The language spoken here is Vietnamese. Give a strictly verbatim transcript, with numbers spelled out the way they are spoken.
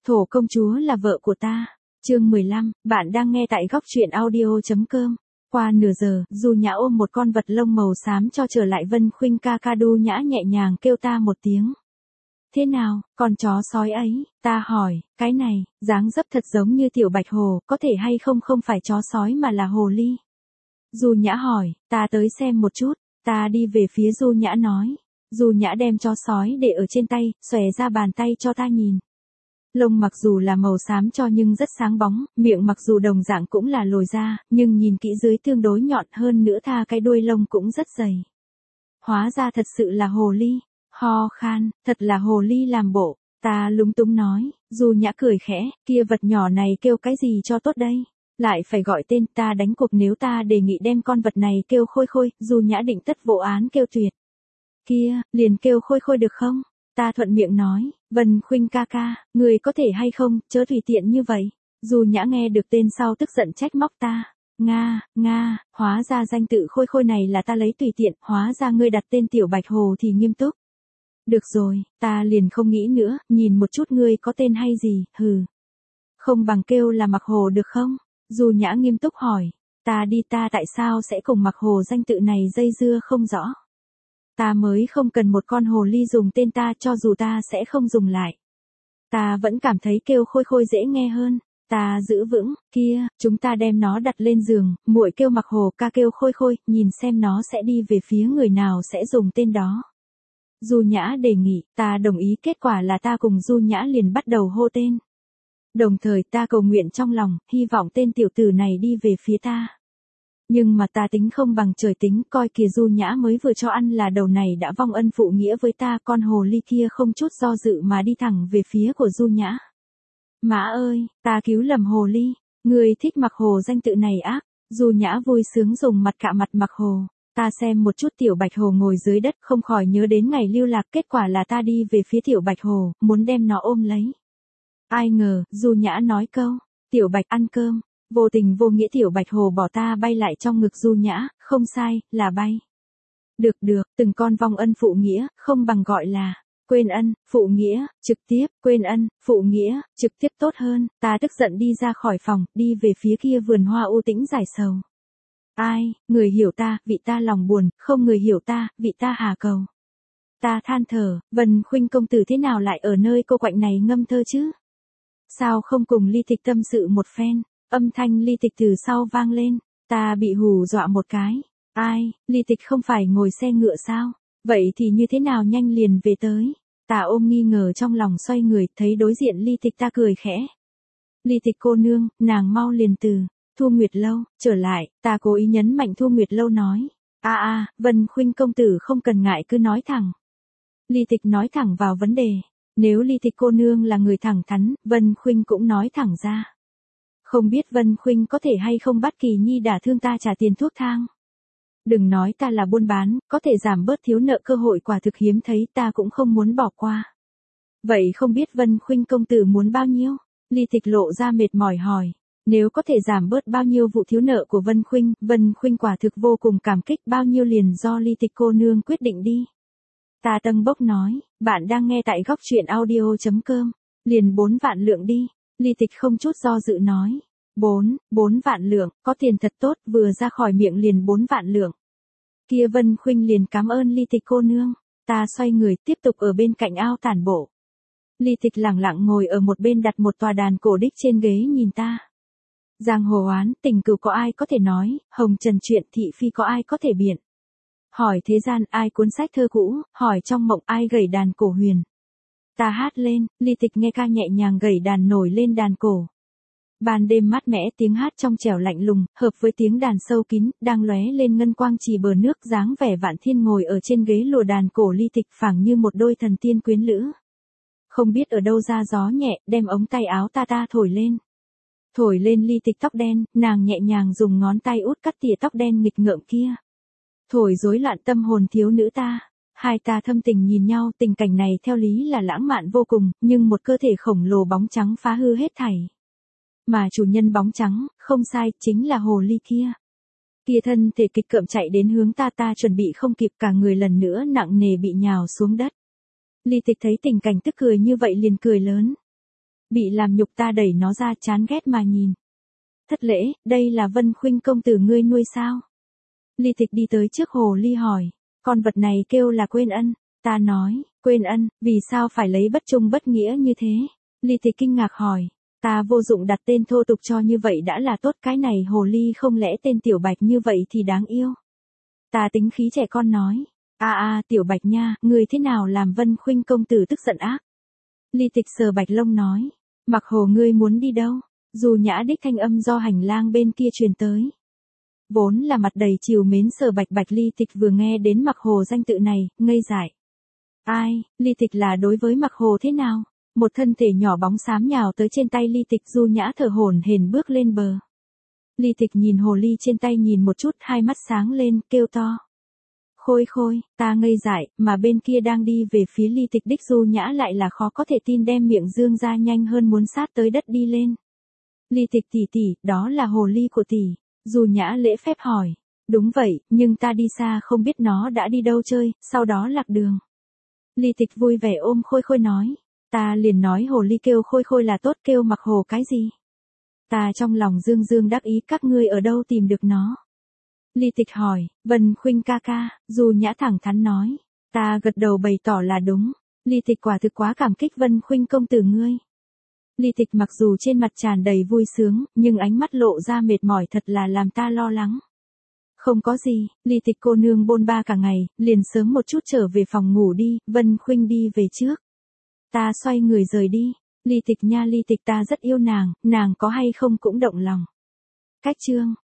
Thổ công chúa là vợ của ta. Chương mười lăm, bạn đang nghe tại góc truyện audio.com. Qua nửa giờ, Du Nhã ôm một con vật lông màu xám cho trở lại Vân Khuynh ca ca. Du Nhã nhẹ nhàng kêu ta một tiếng. Thế nào, con chó sói ấy, ta hỏi, cái này, dáng dấp thật giống như tiểu bạch hồ, có thể hay không không phải chó sói mà là hồ ly. Du Nhã hỏi, ta tới xem một chút, ta đi về phía Du Nhã nói. Du Nhã đem chó sói để ở trên tay, xòe ra bàn tay cho ta nhìn. Lông mặc dù là màu xám cho nhưng rất sáng bóng, miệng mặc dù đồng dạng cũng là lồi ra, nhưng nhìn kỹ dưới tương đối nhọn hơn nữa tha cái đuôi lông cũng rất dày. Hóa ra thật sự là hồ ly, ho khan, thật là hồ ly làm bộ, ta lúng túng nói. Du Nhã cười khẽ, kia vật nhỏ này kêu cái gì cho tốt đây? Lại phải gọi tên, ta đánh cuộc nếu ta đề nghị đem con vật này kêu Khôi Khôi, Du Nhã định tất vô án kêu tuyệt. Kia, liền kêu Khôi Khôi được không? Ta thuận miệng nói, Vân Khuynh ca ca, người có thể hay không, chớ tùy tiện như vậy. Du Nhã nghe được tên sau tức giận trách móc ta. Nga, Nga, hóa ra danh tự Khôi Khôi này là ta lấy tùy tiện, hóa ra ngươi đặt tên tiểu bạch hồ thì nghiêm túc. Được rồi, ta liền không nghĩ nữa, nhìn một chút ngươi có tên hay gì, hừ. Không bằng kêu là mặc hồ được không? Du Nhã nghiêm túc hỏi, ta đi ta tại sao sẽ cùng mặc hồ danh tự này dây dưa không rõ. Ta mới không cần một con hồ ly dùng tên ta cho dù ta sẽ không dùng lại. Ta vẫn cảm thấy kêu Khôi Khôi dễ nghe hơn. Ta giữ vững, kia, chúng ta đem nó đặt lên giường, muội kêu mặc hồ, ca kêu Khôi Khôi, nhìn xem nó sẽ đi về phía người nào sẽ dùng tên đó. Du Nhã đề nghị, ta đồng ý, kết quả là ta cùng Du Nhã liền bắt đầu hô tên. Đồng thời ta cầu nguyện trong lòng, hy vọng tên tiểu tử này đi về phía ta. Nhưng mà ta tính không bằng trời tính, coi kìa Du Nhã mới vừa cho ăn là đầu này đã vong ân phụ nghĩa với ta, con hồ ly kia không chút do dự mà đi thẳng về phía của Du Nhã. Mã ơi, ta cứu lầm hồ ly, người thích mặc hồ danh tự này ác. Du Nhã vui sướng dùng mặt cạ mặt mặc hồ. Ta xem một chút tiểu bạch hồ ngồi dưới đất không khỏi nhớ đến ngày lưu lạc, kết quả là ta đi về phía tiểu bạch hồ, muốn đem nó ôm lấy. Ai ngờ, Du Nhã nói câu, tiểu bạch ăn cơm. Vô tình vô nghĩa tiểu bạch hồ bỏ ta bay lại trong ngực Du Nhã, không sai, là bay. Được được, từng con vong ân phụ nghĩa, không bằng gọi là, quên ân, phụ nghĩa, trực tiếp, quên ân, phụ nghĩa, trực tiếp tốt hơn. Ta tức giận đi ra khỏi phòng, đi về phía kia vườn hoa u tĩnh giải sầu. Ai, người hiểu ta, vị ta lòng buồn, không người hiểu ta, vị ta hà cầu. Ta than thở, Vân Khuynh công tử thế nào lại ở nơi cô quạnh này ngâm thơ chứ? Sao không cùng Ly Tịch tâm sự một phen? Âm thanh Ly Tịch từ sau vang lên, ta bị hù dọa một cái. Ai, Ly Tịch không phải ngồi xe ngựa sao? Vậy thì như thế nào nhanh liền về tới? Ta ôm nghi ngờ trong lòng xoay người, thấy đối diện Ly Tịch ta cười khẽ. Ly Tịch cô nương, nàng mau liền từ, Thu Nguyệt lâu, trở lại, ta cố ý nhấn mạnh Thu Nguyệt lâu nói. A a, Vân Khuynh công tử không cần ngại cứ nói thẳng. Ly Tịch nói thẳng vào vấn đề. Nếu Ly Tịch cô nương là người thẳng thắn, Vân Khuynh cũng nói thẳng ra. Không biết Vân Khuynh có thể hay không bắt Kỳ Nhi đả thương ta trả tiền thuốc thang. Đừng nói ta là buôn bán, có thể giảm bớt thiếu nợ cơ hội quả thực hiếm thấy, ta cũng không muốn bỏ qua. Vậy không biết Vân Khuynh công tử muốn bao nhiêu? Ly Tịch lộ ra mệt mỏi hỏi. Nếu có thể giảm bớt bao nhiêu vụ thiếu nợ của Vân Khuynh, Vân Khuynh quả thực vô cùng cảm kích, bao nhiêu liền do Ly Tịch cô nương quyết định đi. Ta tâng bốc nói, bạn đang nghe tại góc truyện audio.com, liền bốn vạn lượng đi. Ly Tịch không chút do dự nói. Bốn, bốn vạn lượng, có tiền thật tốt, vừa ra khỏi miệng liền bốn vạn lượng. Kia Vân Khuynh liền cảm ơn Ly Tịch cô nương. Ta xoay người tiếp tục ở bên cạnh ao tản bộ. Ly Tịch lẳng lặng ngồi ở một bên đặt một tòa đàn cổ đích trên ghế nhìn ta. Giang hồ oán, tình cừu có ai có thể nói, hồng trần chuyện thị phi có ai có thể biện. Hỏi thế gian ai cuốn sách thơ cũ, hỏi trong mộng ai gảy đàn cổ huyền. Ta hát lên, Ly Tịch nghe ca nhẹ nhàng gảy đàn nổi lên đàn cổ. Ban đêm mát mẻ tiếng hát trong trẻo lạnh lùng, hợp với tiếng đàn sâu kín, đang lóe lên ngân quang trì bờ nước dáng vẻ vạn thiên ngồi ở trên ghế lùa đàn cổ Ly Tịch phảng như một đôi thần tiên quyến lữ. Không biết ở đâu ra gió nhẹ, đem ống tay áo ta ta thổi lên. Thổi lên Ly Tịch tóc đen, nàng nhẹ nhàng dùng ngón tay út cắt tỉa tóc đen nghịch ngợm kia. Thổi rối loạn tâm hồn thiếu nữ ta. Hai ta thâm tình nhìn nhau, tình cảnh này theo lý là lãng mạn vô cùng, nhưng một cơ thể khổng lồ bóng trắng phá hư hết thảy. Mà chủ nhân bóng trắng, không sai, chính là hồ ly kia. Kia thân thể kịch cợm chạy đến hướng ta ta chuẩn bị không kịp, cả người lần nữa nặng nề bị nhào xuống đất. Ly Tịch thấy tình cảnh tức cười như vậy liền cười lớn. Bị làm nhục ta đẩy nó ra chán ghét mà nhìn. Thất lễ, đây là Vân Khuynh công tử ngươi nuôi sao? Ly Tịch đi tới trước hồ ly hỏi, con vật này kêu là quên ân. Ta nói, quên ân, vì sao phải lấy bất trung bất nghĩa như thế? Ly Tịch kinh ngạc hỏi, ta vô dụng đặt tên thô tục cho như vậy đã là tốt, cái này hồ ly không lẽ tên Tiểu Bạch như vậy thì đáng yêu. Ta tính khí trẻ con nói, a a Tiểu Bạch nha, người thế nào làm Vân Khuynh công tử tức giận ác? Ly Tịch sờ bạch lông nói, Mặc Hồ ngươi muốn đi đâu? Dù Nhã đích thanh âm do hành lang bên kia truyền tới. Vốn là mặt đầy trìu mến sờ bạch bạch Ly Tịch vừa nghe đến Mặc Hồ danh tự này, ngây dại. Ai, Ly Tịch là đối với Mặc Hồ thế nào? Một thân thể nhỏ bóng xám nhào tới trên tay Ly Tịch, Du Nhã thở hổn hển bước lên bờ. Ly Tịch nhìn hồ ly trên tay nhìn một chút, hai mắt sáng lên, kêu to. Khôi khôi, ta ngây dại, mà bên kia đang đi về phía Ly Tịch đích Du Nhã lại là khó có thể tin đem miệng dương ra nhanh hơn muốn sát tới đất đi lên. Ly Tịch tỷ tỷ, đó là hồ ly của tỷ. Du Nhã lễ phép hỏi. Đúng vậy, nhưng ta đi xa không biết nó đã đi đâu chơi, sau đó lạc đường. Ly Tịch vui vẻ ôm Khôi Khôi nói. Ta liền nói hồ ly kêu Khôi Khôi là tốt, kêu Mặc Hồ cái gì? Ta trong lòng dương dương đắc ý, các ngươi ở đâu tìm được nó? Ly Tịch hỏi, Vân Khuynh ca ca. Du Nhã thẳng thắn nói. Ta gật đầu bày tỏ là đúng. Ly Tịch quả thực quá cảm kích Vân Khuynh công tử ngươi. Ly Tịch mặc dù trên mặt tràn đầy vui sướng, nhưng ánh mắt lộ ra mệt mỏi, thật là làm ta lo lắng. Không có gì, Ly Tịch cô nương bôn ba cả ngày, liền sớm một chút trở về phòng ngủ đi, Vân Khuynh đi về trước. Ta xoay người rời đi. Ly Tịch nha, Ly Tịch ta rất yêu nàng, nàng có hay không cũng động lòng. Cách chương